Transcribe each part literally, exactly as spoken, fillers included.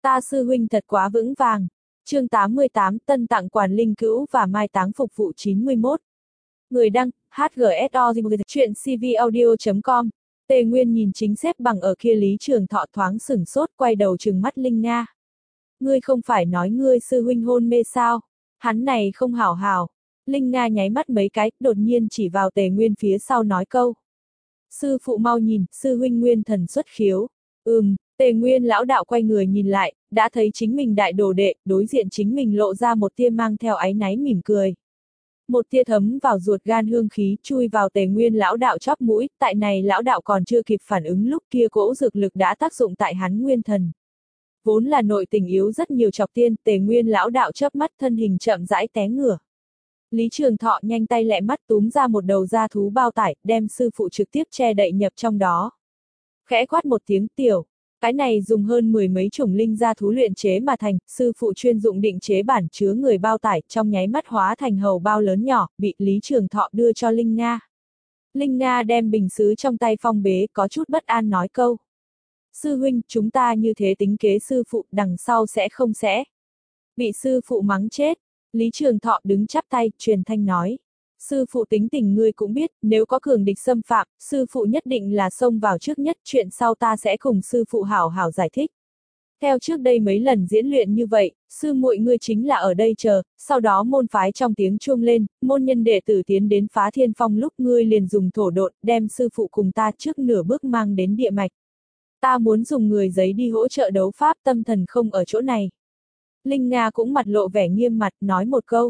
Ta sư huynh thật quá vững vàng. Chương tám mươi tám Tân tặng quản linh cữu và mai táng phục vụ chín mươi mốt. Người đăng, hát giê ét o chuyện c v audio chấm com. Tề Nguyên nhìn chính xếp bằng ở kia Lý Trường Thọ thoáng sửng sốt, quay đầu trừng mắt Linh Nga. Ngươi không phải nói ngươi sư huynh hôn mê sao? Hắn này không hảo hảo. Linh Nga nháy mắt mấy cái, đột nhiên chỉ vào Tề Nguyên phía sau nói câu. Sư phụ mau nhìn, sư huynh nguyên thần xuất khiếu. Ừm, Tề Nguyên lão đạo quay người nhìn lại, đã thấy chính mình đại đồ đệ, đối diện chính mình lộ ra một tia mang theo áy náy mỉm cười. Một tia thấm vào ruột gan hương khí chui vào Tề Nguyên lão đạo chóp mũi, tại này lão đạo còn chưa kịp phản ứng lúc kia cỗ dược lực đã tác dụng tại hắn nguyên thần. Vốn là nội tình yếu rất nhiều chọc tiên, Tề Nguyên lão đạo chớp mắt thân hình chậm rãi té ngửa. Lý Trường Thọ nhanh tay lẹ mắt túm ra một đầu da thú bao tải, đem sư phụ trực tiếp che đậy nhập trong đó. Khẽ quát một tiếng tiểu. Cái này dùng hơn mười mấy chủng linh gia thú luyện chế mà thành, sư phụ chuyên dụng định chế bản chứa người bao tải, trong nháy mắt hóa thành hầu bao lớn nhỏ, bị Lý Trường Thọ đưa cho Linh Nga. Linh Nga đem bình sứ trong tay phong bế, có chút bất an nói câu. Sư huynh, chúng ta như thế tính kế sư phụ, đằng sau sẽ không sẽ. Bị sư phụ mắng chết. Lý Trường Thọ đứng chắp tay, truyền thanh nói. Sư phụ tính tình ngươi cũng biết, nếu có cường địch xâm phạm, sư phụ nhất định là xông vào trước nhất, chuyện sau ta sẽ cùng sư phụ hảo hảo giải thích. Theo trước đây mấy lần diễn luyện như vậy, sư muội ngươi chính là ở đây chờ, sau đó môn phái trong tiếng chuông lên, môn nhân đệ tử tiến đến phá thiên phong lúc ngươi liền dùng thổ độn, đem sư phụ cùng ta trước nửa bước mang đến địa mạch. Ta muốn dùng người giấy đi hỗ trợ đấu pháp, tâm thần không ở chỗ này. Linh Nga cũng mặt lộ vẻ nghiêm mặt, nói một câu.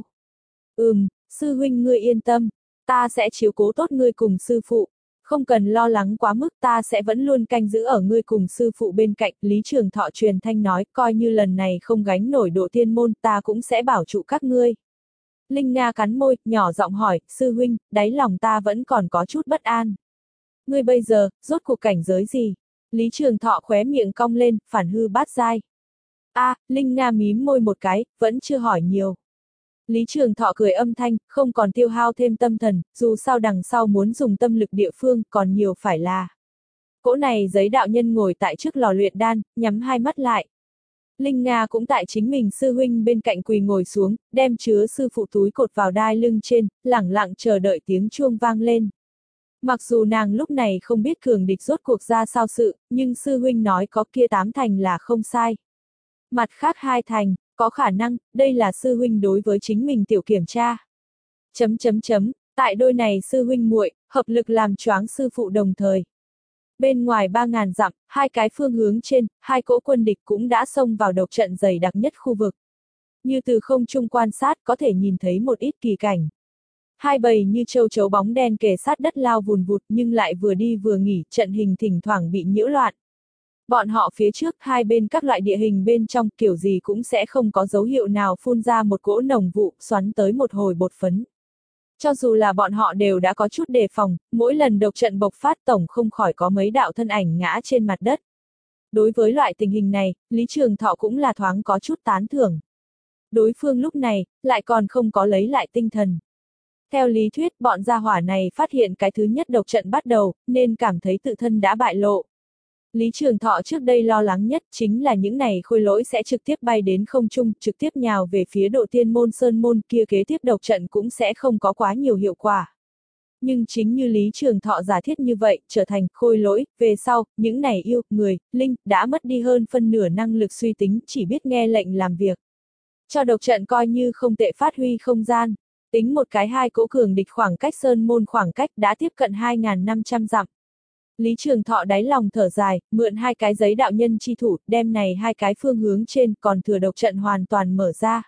Ừm, sư huynh ngươi yên tâm, ta sẽ chiếu cố tốt ngươi cùng sư phụ, không cần lo lắng quá mức, ta sẽ vẫn luôn canh giữ ở ngươi cùng sư phụ bên cạnh. Lý Trường Thọ truyền thanh nói, coi như lần này không gánh nổi độ tiên môn, ta cũng sẽ bảo trụ các ngươi. Linh Nga cắn môi, nhỏ giọng hỏi, sư huynh, đáy lòng ta vẫn còn có chút bất an. Ngươi bây giờ, rốt cuộc cảnh giới gì? Lý Trường Thọ khóe miệng cong lên, phản hư bát giai. A, à, Linh Nga mím môi một cái, vẫn chưa hỏi nhiều. Lý Trường Thọ cười âm thanh, không còn tiêu hao thêm tâm thần, dù sao đằng sau muốn dùng tâm lực địa phương, còn nhiều phải là. Cỗ này giấy đạo nhân ngồi tại trước lò luyện đan, nhắm hai mắt lại. Linh Nga cũng tại chính mình sư huynh bên cạnh quỳ ngồi xuống, đem chứa sư phụ túi cột vào đai lưng trên, lẳng lặng chờ đợi tiếng chuông vang lên. Mặc dù nàng lúc này không biết cường địch rốt cuộc ra sao sự, nhưng sư huynh nói có kia tám thành là không sai. Mặt khác hai thành, có khả năng, đây là sư huynh đối với chính mình tiểu kiểm tra. Chấm chấm chấm, tại đôi này sư huynh muội, hợp lực làm choáng sư phụ đồng thời. Bên ngoài ba ngàn dặm, hai cái phương hướng trên, hai cỗ quân địch cũng đã xông vào độc trận dày đặc nhất khu vực. Như từ không trung quan sát có thể nhìn thấy một ít kỳ cảnh. Hai bầy như châu chấu bóng đen kề sát đất lao vùn vụt nhưng lại vừa đi vừa nghỉ, trận hình thỉnh thoảng bị nhiễu loạn. Bọn họ phía trước hai bên các loại địa hình bên trong kiểu gì cũng sẽ không có dấu hiệu nào phun ra một cỗ nồng vụ xoắn tới một hồi bột phấn. Cho dù là bọn họ đều đã có chút đề phòng, mỗi lần độc trận bộc phát tổng không khỏi có mấy đạo thân ảnh ngã trên mặt đất. Đối với loại tình hình này, Lý Trường Thọ cũng là thoáng có chút tán thưởng. Đối phương lúc này, lại còn không có lấy lại tinh thần. Theo lý thuyết, bọn gia hỏa này phát hiện cái thứ nhất độc trận bắt đầu, nên cảm thấy tự thân đã bại lộ. Lý Trường Thọ trước đây lo lắng nhất chính là những này khôi lỗi sẽ trực tiếp bay đến không trung, trực tiếp nhào về phía độ tiên môn sơn môn kia kế tiếp độc trận cũng sẽ không có quá nhiều hiệu quả. Nhưng chính như Lý Trường Thọ giả thiết như vậy, trở thành khôi lỗi, về sau, những này yêu, người, linh, đã mất đi hơn phân nửa năng lực suy tính, chỉ biết nghe lệnh làm việc. Cho độc trận coi như không tệ phát huy không gian, tính một cái hai cỗ cường địch khoảng cách sơn môn khoảng cách đã tiếp cận hai nghìn năm trăm dặm. Lý Trường Thọ đáy lòng thở dài, mượn hai cái giấy đạo nhân chi thủ, đem này hai cái phương hướng trên còn thừa độc trận hoàn toàn mở ra.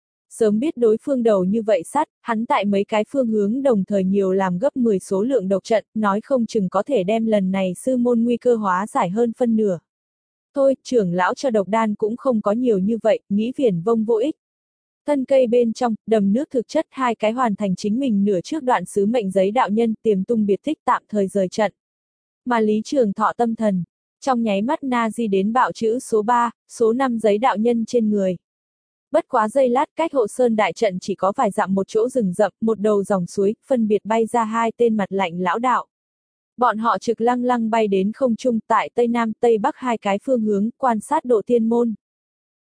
Sớm biết đối phương đầu như vậy sát, hắn tại mấy cái phương hướng đồng thời nhiều làm gấp mười số lượng độc trận, nói không chừng có thể đem lần này sư môn nguy cơ hóa giải hơn phân nửa. Thôi, trưởng lão cho độc đan cũng không có nhiều như vậy, nghĩ viển vông vô ích. Thân cây bên trong, đầm nước thực chất hai cái hoàn thành chính mình nửa trước đoạn sứ mệnh giấy đạo nhân tiềm tung biệt tích tạm thời rời trận. Mà Lý Trường Thọ tâm thần, trong nháy mắt na di đến bạo chữ số ba, số năm giấy đạo nhân trên người. Bất quá giây lát cách hộ sơn đại trận chỉ có vài dặm một chỗ rừng rậm, một đầu dòng suối, phân biệt bay ra hai tên mặt lạnh lão đạo. Bọn họ trực lăng lăng bay đến không trung tại Tây Nam Tây Bắc hai cái phương hướng, quan sát độ tiên môn.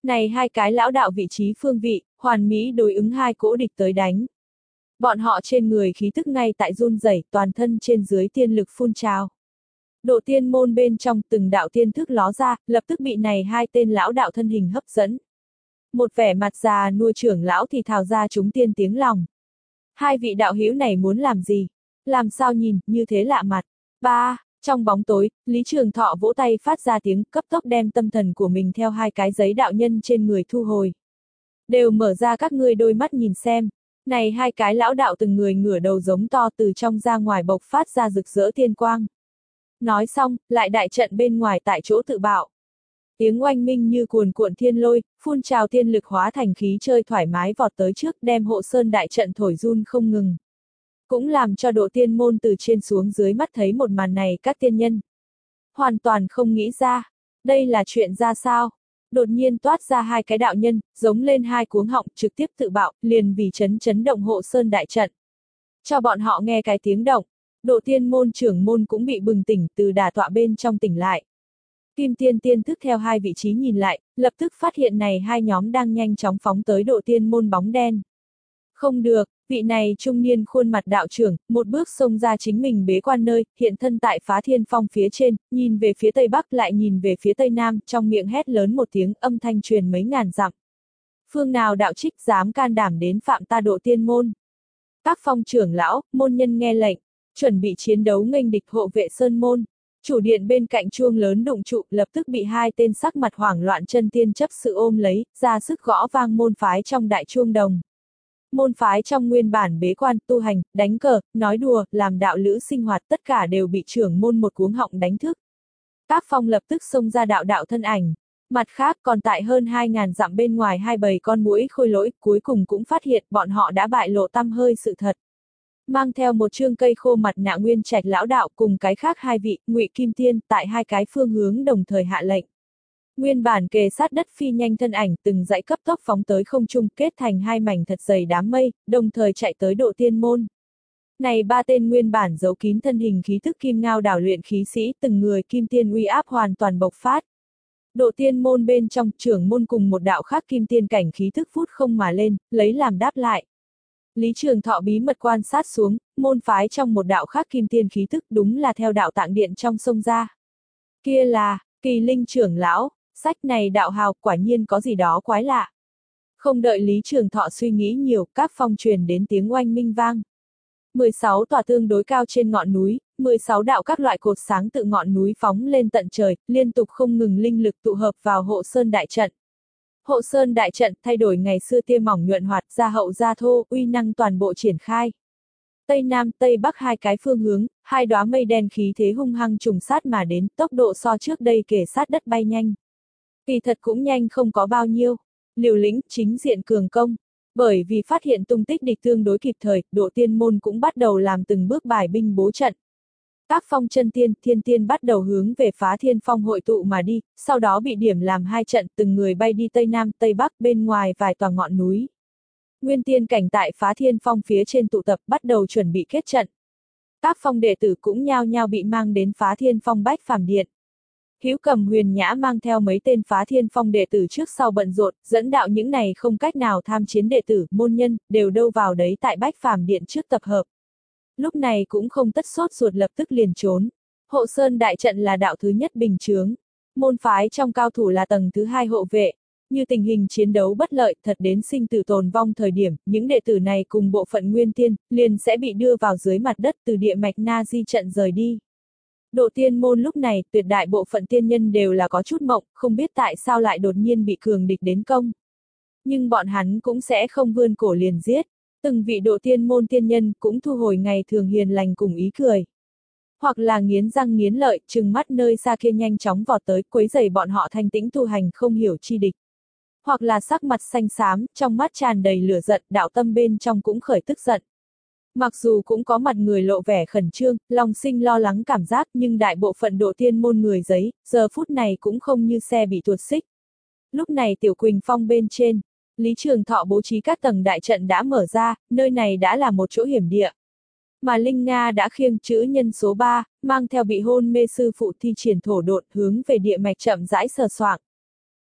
Này hai cái lão đạo vị trí phương vị, hoàn mỹ đối ứng hai cỗ địch tới đánh. Bọn họ trên người khí tức ngay tại run rẩy, toàn thân trên dưới tiên lực phun trào. Độ tiên môn bên trong từng đạo tiên thức ló ra, lập tức bị này hai tên lão đạo thân hình hấp dẫn. Một vẻ mặt già nuôi trưởng lão thì thào ra chúng tiên tiếng lòng. Hai vị đạo hữu này muốn làm gì? Làm sao nhìn, như thế lạ mặt. Ba, trong bóng tối, Lý Trường Thọ vỗ tay phát ra tiếng, cấp tốc đem tâm thần của mình theo hai cái giấy đạo nhân trên người thu hồi. Đều mở ra các ngươi đôi mắt nhìn xem. Này hai cái lão đạo từng người ngửa đầu giống to từ trong ra ngoài bộc phát ra rực rỡ tiên quang. Nói xong, lại đại trận bên ngoài tại chỗ tự bạo. Tiếng oanh minh như cuồn cuộn thiên lôi, phun trào thiên lực hóa thành khí chơi thoải mái vọt tới trước đem hộ sơn đại trận thổi run không ngừng. Cũng làm cho độ tiên môn từ trên xuống dưới mắt thấy một màn này các tiên nhân. Hoàn toàn không nghĩ ra, đây là chuyện ra sao. Đột nhiên toát ra hai cái đạo nhân, giống lên hai cuống họng trực tiếp tự bạo, liền vì chấn chấn động hộ sơn đại trận. Cho bọn họ nghe cái tiếng động, độ tiên môn trưởng môn cũng bị bừng tỉnh từ đả tọa bên trong tỉnh lại. Kim tiên tiên thức theo hai vị trí nhìn lại, lập tức phát hiện này hai nhóm đang nhanh chóng phóng tới độ tiên môn bóng đen. Không được, vị này trung niên khuôn mặt đạo trưởng, một bước xông ra chính mình bế quan nơi, hiện thân tại Phá Thiên Phong phía trên, nhìn về phía tây bắc lại nhìn về phía tây nam, trong miệng hét lớn một tiếng âm thanh truyền mấy ngàn dặm. Phương nào đạo trích dám can đảm đến phạm ta độ tiên môn? Các phong trưởng lão, môn nhân nghe lệnh, chuẩn bị chiến đấu nghênh địch hộ vệ sơn môn. Chủ điện bên cạnh chuông lớn đụng trụ, lập tức bị hai tên sắc mặt hoảng loạn chân tiên chấp sự ôm lấy, ra sức gõ vang môn phái trong đại chuông đồng. Môn phái trong nguyên bản bế quan, tu hành, đánh cờ, nói đùa, làm đạo lữ sinh hoạt tất cả đều bị trưởng môn một cuống họng đánh thức. Các phong lập tức xông ra đạo đạo thân ảnh. Mặt khác còn tại hơn hai ngàn dặm bên ngoài hai bầy con muỗi khôi lỗi, cuối cùng cũng phát hiện bọn họ đã bại lộ tăm hơi sự thật. Mang theo một chương cây khô mặt nạ Nguyên Trạch lão đạo cùng cái khác hai vị, Ngụy Kim Tiên, tại hai cái phương hướng đồng thời hạ lệnh. Nguyên bản kề sát đất phi nhanh thân ảnh từng dãy cấp tốc phóng tới không trung kết thành hai mảnh thật dày đám mây, đồng thời chạy tới độ tiên môn. Này ba tên nguyên bản giấu kín thân hình khí thức kim ngao đảo luyện khí sĩ từng người kim tiên uy áp hoàn toàn bộc phát. Độ tiên môn bên trong trưởng môn cùng một đạo khác kim tiên cảnh khí thức phút không mà lên, lấy làm đáp lại. Lý Trường Thọ bí mật quan sát xuống, môn phái trong một đạo khác kim tiên khí thức đúng là theo đạo tạng điện trong sông ra. Kia là, Kỳ Linh trưởng lão, sách này đạo hào quả nhiên có gì đó quái lạ. Không đợi Lý Trường Thọ suy nghĩ nhiều, các phong truyền đến tiếng oanh minh vang. mười sáu tòa tương đối cao trên ngọn núi, mười sáu đạo các loại cột sáng tự ngọn núi phóng lên tận trời, liên tục không ngừng linh lực tụ hợp vào hộ sơn đại trận. Hộ sơn đại trận thay đổi ngày xưa tia mỏng nhuận hoạt ra hậu ra thô, uy năng toàn bộ triển khai. Tây Nam, Tây Bắc hai cái phương hướng, hai đóa mây đen khí thế hung hăng trùng sát mà đến, tốc độ so trước đây kể sát đất bay nhanh. Kỳ thật cũng nhanh không có bao nhiêu. Liều lĩnh, chính diện cường công. Bởi vì phát hiện tung tích địch tương đối kịp thời, độ tiên môn cũng bắt đầu làm từng bước bài binh bố trận. Các phong chân tiên, thiên tiên bắt đầu hướng về Phá Thiên Phong hội tụ mà đi, sau đó bị điểm làm hai trận từng người bay đi Tây Nam, Tây Bắc bên ngoài vài tòa ngọn núi. Nguyên tiên cảnh tại Phá Thiên Phong phía trên tụ tập bắt đầu chuẩn bị kết trận. Các phong đệ tử cũng nhao nhao bị mang đến Phá Thiên Phong Bách Phàm Điện. Hữu Cầm Huyền Nhã mang theo mấy tên Phá Thiên Phong đệ tử trước sau bận rộn, dẫn đạo những này không cách nào tham chiến đệ tử, môn nhân, đều đâu vào đấy tại Bách Phàm Điện trước tập hợp. Lúc này cũng không tất sốt ruột lập tức liền trốn. Hộ Sơn đại trận là đạo thứ nhất bình chướng. Môn phái trong cao thủ là tầng thứ hai hộ vệ. Như tình hình chiến đấu bất lợi thật đến sinh tử tồn vong thời điểm, những đệ tử này cùng bộ phận nguyên tiên, liền sẽ bị đưa vào dưới mặt đất từ địa mạch na di trận rời đi. Độ tiên môn lúc này, tuyệt đại bộ phận tiên nhân đều là có chút mộng, không biết tại sao lại đột nhiên bị cường địch đến công. Nhưng bọn hắn cũng sẽ không vươn cổ liền giết. Từng vị độ tiên môn tiên nhân cũng thu hồi ngày thường hiền lành cùng ý cười. Hoặc là nghiến răng nghiến lợi, trừng mắt nơi xa kia nhanh chóng vọt tới, quấy rầy bọn họ thanh tĩnh tu hành không hiểu chi địch. Hoặc là sắc mặt xanh xám, trong mắt tràn đầy lửa giận, đạo tâm bên trong cũng khởi tức giận. Mặc dù cũng có mặt người lộ vẻ khẩn trương, lòng sinh lo lắng cảm giác, nhưng đại bộ phận độ tiên môn người giấy, giờ phút này cũng không như xe bị tuột xích. Lúc này Tiểu Quỳnh Phong bên trên, Lý Trường Thọ bố trí các tầng đại trận đã mở ra, nơi này đã là một chỗ hiểm địa. Mà Linh Nga đã khiêng chữ nhân số ba, mang theo bị hôn mê sư phụ thi triển thổ độn hướng về địa mạch chậm rãi sờ soạng.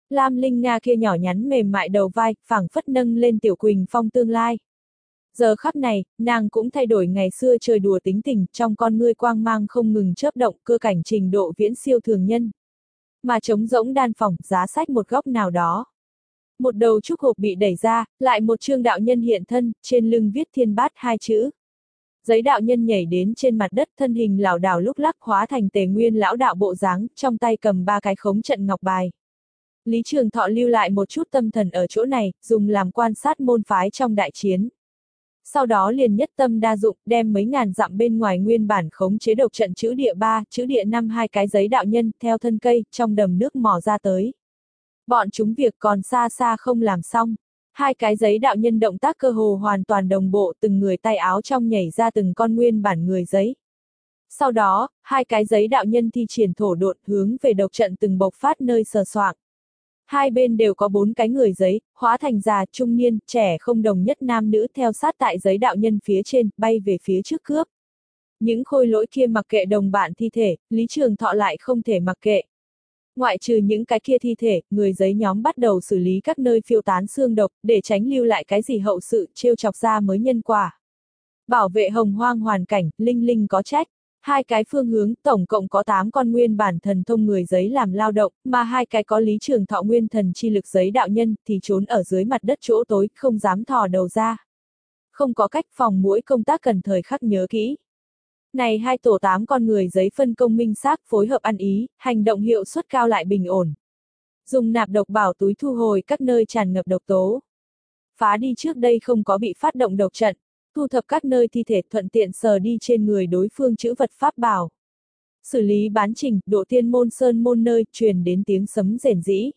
Lam Linh Nga kia nhỏ nhắn mềm mại đầu vai, phảng phất nâng lên Tiểu Quỳnh Phong tương lai. Giờ khắc này, nàng cũng thay đổi ngày xưa chơi đùa tính tình, trong con ngươi quang mang không ngừng chớp động, cơ cảnh trình độ viễn siêu thường nhân. Mà trống rỗng đan phòng, giá sách một góc nào đó. Một đầu trúc hộp bị đẩy ra, lại một chương đạo nhân hiện thân, trên lưng viết thiên bát hai chữ. Giấy đạo nhân nhảy đến trên mặt đất, thân hình lảo đảo lúc lắc hóa thành Tề Nguyên lão đạo bộ dáng, trong tay cầm ba cái khống trận ngọc bài. Lý Trường Thọ lưu lại một chút tâm thần ở chỗ này, dùng làm quan sát môn phái trong đại chiến. Sau đó liền nhất tâm đa dụng, đem mấy ngàn dặm bên ngoài nguyên bản khống chế độc trận chữ địa ba, chữ địa năm hai cái giấy đạo nhân, theo thân cây, trong đầm nước mò ra tới. Bọn chúng việc còn xa xa không làm xong. Hai cái giấy đạo nhân động tác cơ hồ hoàn toàn đồng bộ, từng người tay áo trong nhảy ra từng con nguyên bản người giấy. Sau đó, hai cái giấy đạo nhân thi triển thổ độn hướng về độc trận từng bộc phát nơi sờ soạng. Hai bên đều có bốn cái người giấy, hóa thành già, trung niên, trẻ không đồng nhất nam nữ theo sát tại giấy đạo nhân phía trên, bay về phía trước cướp. Những khôi lỗi kia mặc kệ đồng bạn thi thể, Lý Trường Thọ lại không thể mặc kệ. Ngoại trừ những cái kia thi thể, người giấy nhóm bắt đầu xử lý các nơi phiêu tán xương độc, để tránh lưu lại cái gì hậu sự, trêu chọc ra mới nhân quả. Bảo vệ hồng hoang hoàn cảnh, Linh Linh có trách. Hai cái phương hướng, tổng cộng có tám con nguyên bản thần thông người giấy làm lao động, mà hai cái có Lý Trường Thọ nguyên thần chi lực giấy đạo nhân, thì trốn ở dưới mặt đất chỗ tối, không dám thò đầu ra. Không có cách, phòng mỗi công tác cần thời khắc nhớ kỹ. Này hai tổ tám con người giấy phân công minh xác, phối hợp ăn ý, hành động hiệu suất cao lại bình ổn. Dùng nạp độc bảo túi thu hồi các nơi tràn ngập độc tố. Phá đi trước đây không có bị phát động độc trận. Thu thập các nơi thi thể, thuận tiện sờ đi trên người đối phương chữ vật pháp bảo. Xử lý bán trình, độ tiên môn sơn môn nơi, truyền đến tiếng sấm rền rĩ.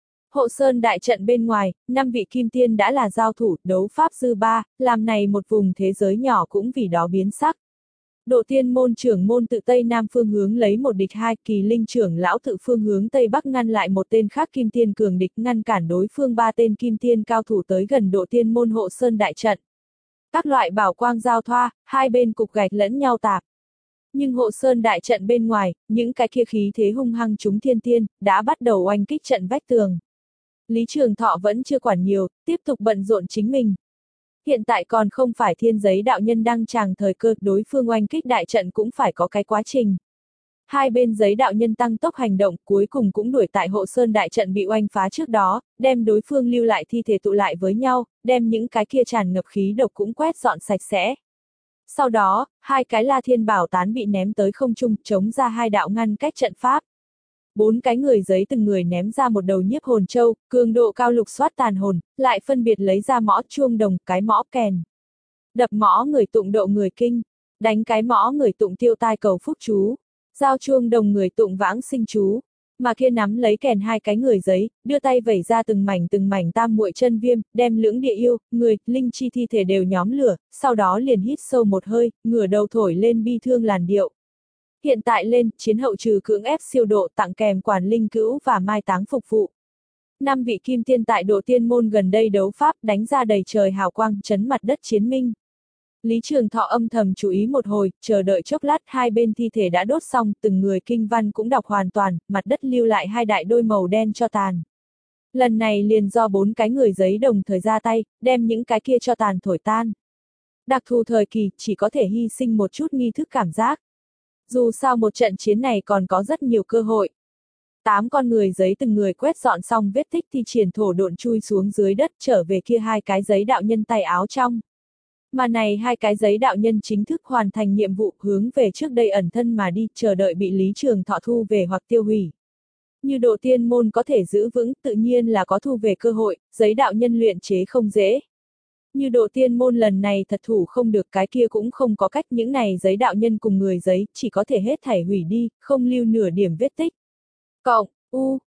Hộ sơn đại trận bên ngoài, năm vị kim tiên đã là giao thủ, đấu pháp dư ba, làm này một vùng thế giới nhỏ cũng vì đó biến sắc. Độ tiên môn trưởng môn tự Tây Nam phương hướng lấy một địch hai, Kỳ Linh trưởng lão tự phương hướng Tây Bắc ngăn lại một tên khác kim tiên cường địch, ngăn cản đối phương ba tên kim tiên cao thủ tới gần độ tiên môn hộ sơn đại trận. Các loại bảo quang giao thoa, hai bên cục gạch lẫn nhau tạp. Nhưng hộ sơn đại trận bên ngoài, những cái kia khí thế hung hăng chúng thiên tiên, đã bắt đầu oanh kích trận vách tường. Lý Trường Thọ vẫn chưa quản nhiều, tiếp tục bận rộn chính mình. Hiện tại còn không phải thiên giấy đạo nhân đang tràng thời cơ, đối phương oanh kích đại trận cũng phải có cái quá trình. Hai bên giấy đạo nhân tăng tốc hành động, cuối cùng cũng đuổi tại hộ sơn đại trận bị oanh phá trước đó, đem đối phương lưu lại thi thể tụ lại với nhau, đem những cái kia tràn ngập khí độc cũng quét dọn sạch sẽ. Sau đó, hai cái La Thiên Bảo tán bị ném tới không trung, chống ra hai đạo ngăn cách trận pháp. Bốn cái người giấy từng người ném ra một đầu nhiếp hồn châu, cường độ cao lục soát tàn hồn, lại phân biệt lấy ra mõ chuông đồng, cái mõ kèn. Đập mõ người tụng độ người kinh, đánh cái mõ người tụng tiêu tai cầu phúc chú. Giao chuông đồng người tụng vãng sinh chú, mà kia nắm lấy kèn hai cái người giấy, đưa tay vẩy ra từng mảnh từng mảnh tam muội chân viêm, đem lưỡng địa yêu, người, linh chi thi thể đều nhóm lửa, sau đó liền hít sâu một hơi, ngửa đầu thổi lên bi thương làn điệu. Hiện tại lên, chiến hậu trừ cưỡng ép siêu độ tặng kèm quản linh cữu và mai táng phục vụ. Năm vị kim tiên tại độ tiên môn gần đây đấu pháp đánh ra đầy trời hào quang, chấn mặt đất chiến minh. Lý Trường Thọ âm thầm chú ý một hồi, chờ đợi chốc lát hai bên thi thể đã đốt xong, từng người kinh văn cũng đọc hoàn toàn, mặt đất lưu lại hai đại đôi màu đen cho tàn. Lần này liền do bốn cái người giấy đồng thời ra tay, đem những cái kia cho tàn thổi tan. Đặc thù thời kỳ, chỉ có thể hy sinh một chút nghi thức cảm giác. Dù sao một trận chiến này còn có rất nhiều cơ hội. Tám con người giấy từng người quét dọn xong vết tích thì triển thổ độn chui xuống dưới đất trở về kia hai cái giấy đạo nhân tay áo trong. Mà này hai cái giấy đạo nhân chính thức hoàn thành nhiệm vụ hướng về trước đây ẩn thân mà đi, chờ đợi bị Lý Trường Thọ thu về hoặc tiêu hủy. Như độ tiên môn có thể giữ vững, tự nhiên là có thu về cơ hội, giấy đạo nhân luyện chế không dễ. Như độ tiên môn lần này thật thủ không được, cái kia cũng không có cách, những này giấy đạo nhân cùng người giấy, chỉ có thể hết thảy hủy đi, không lưu nửa điểm vết tích. Cộng, U,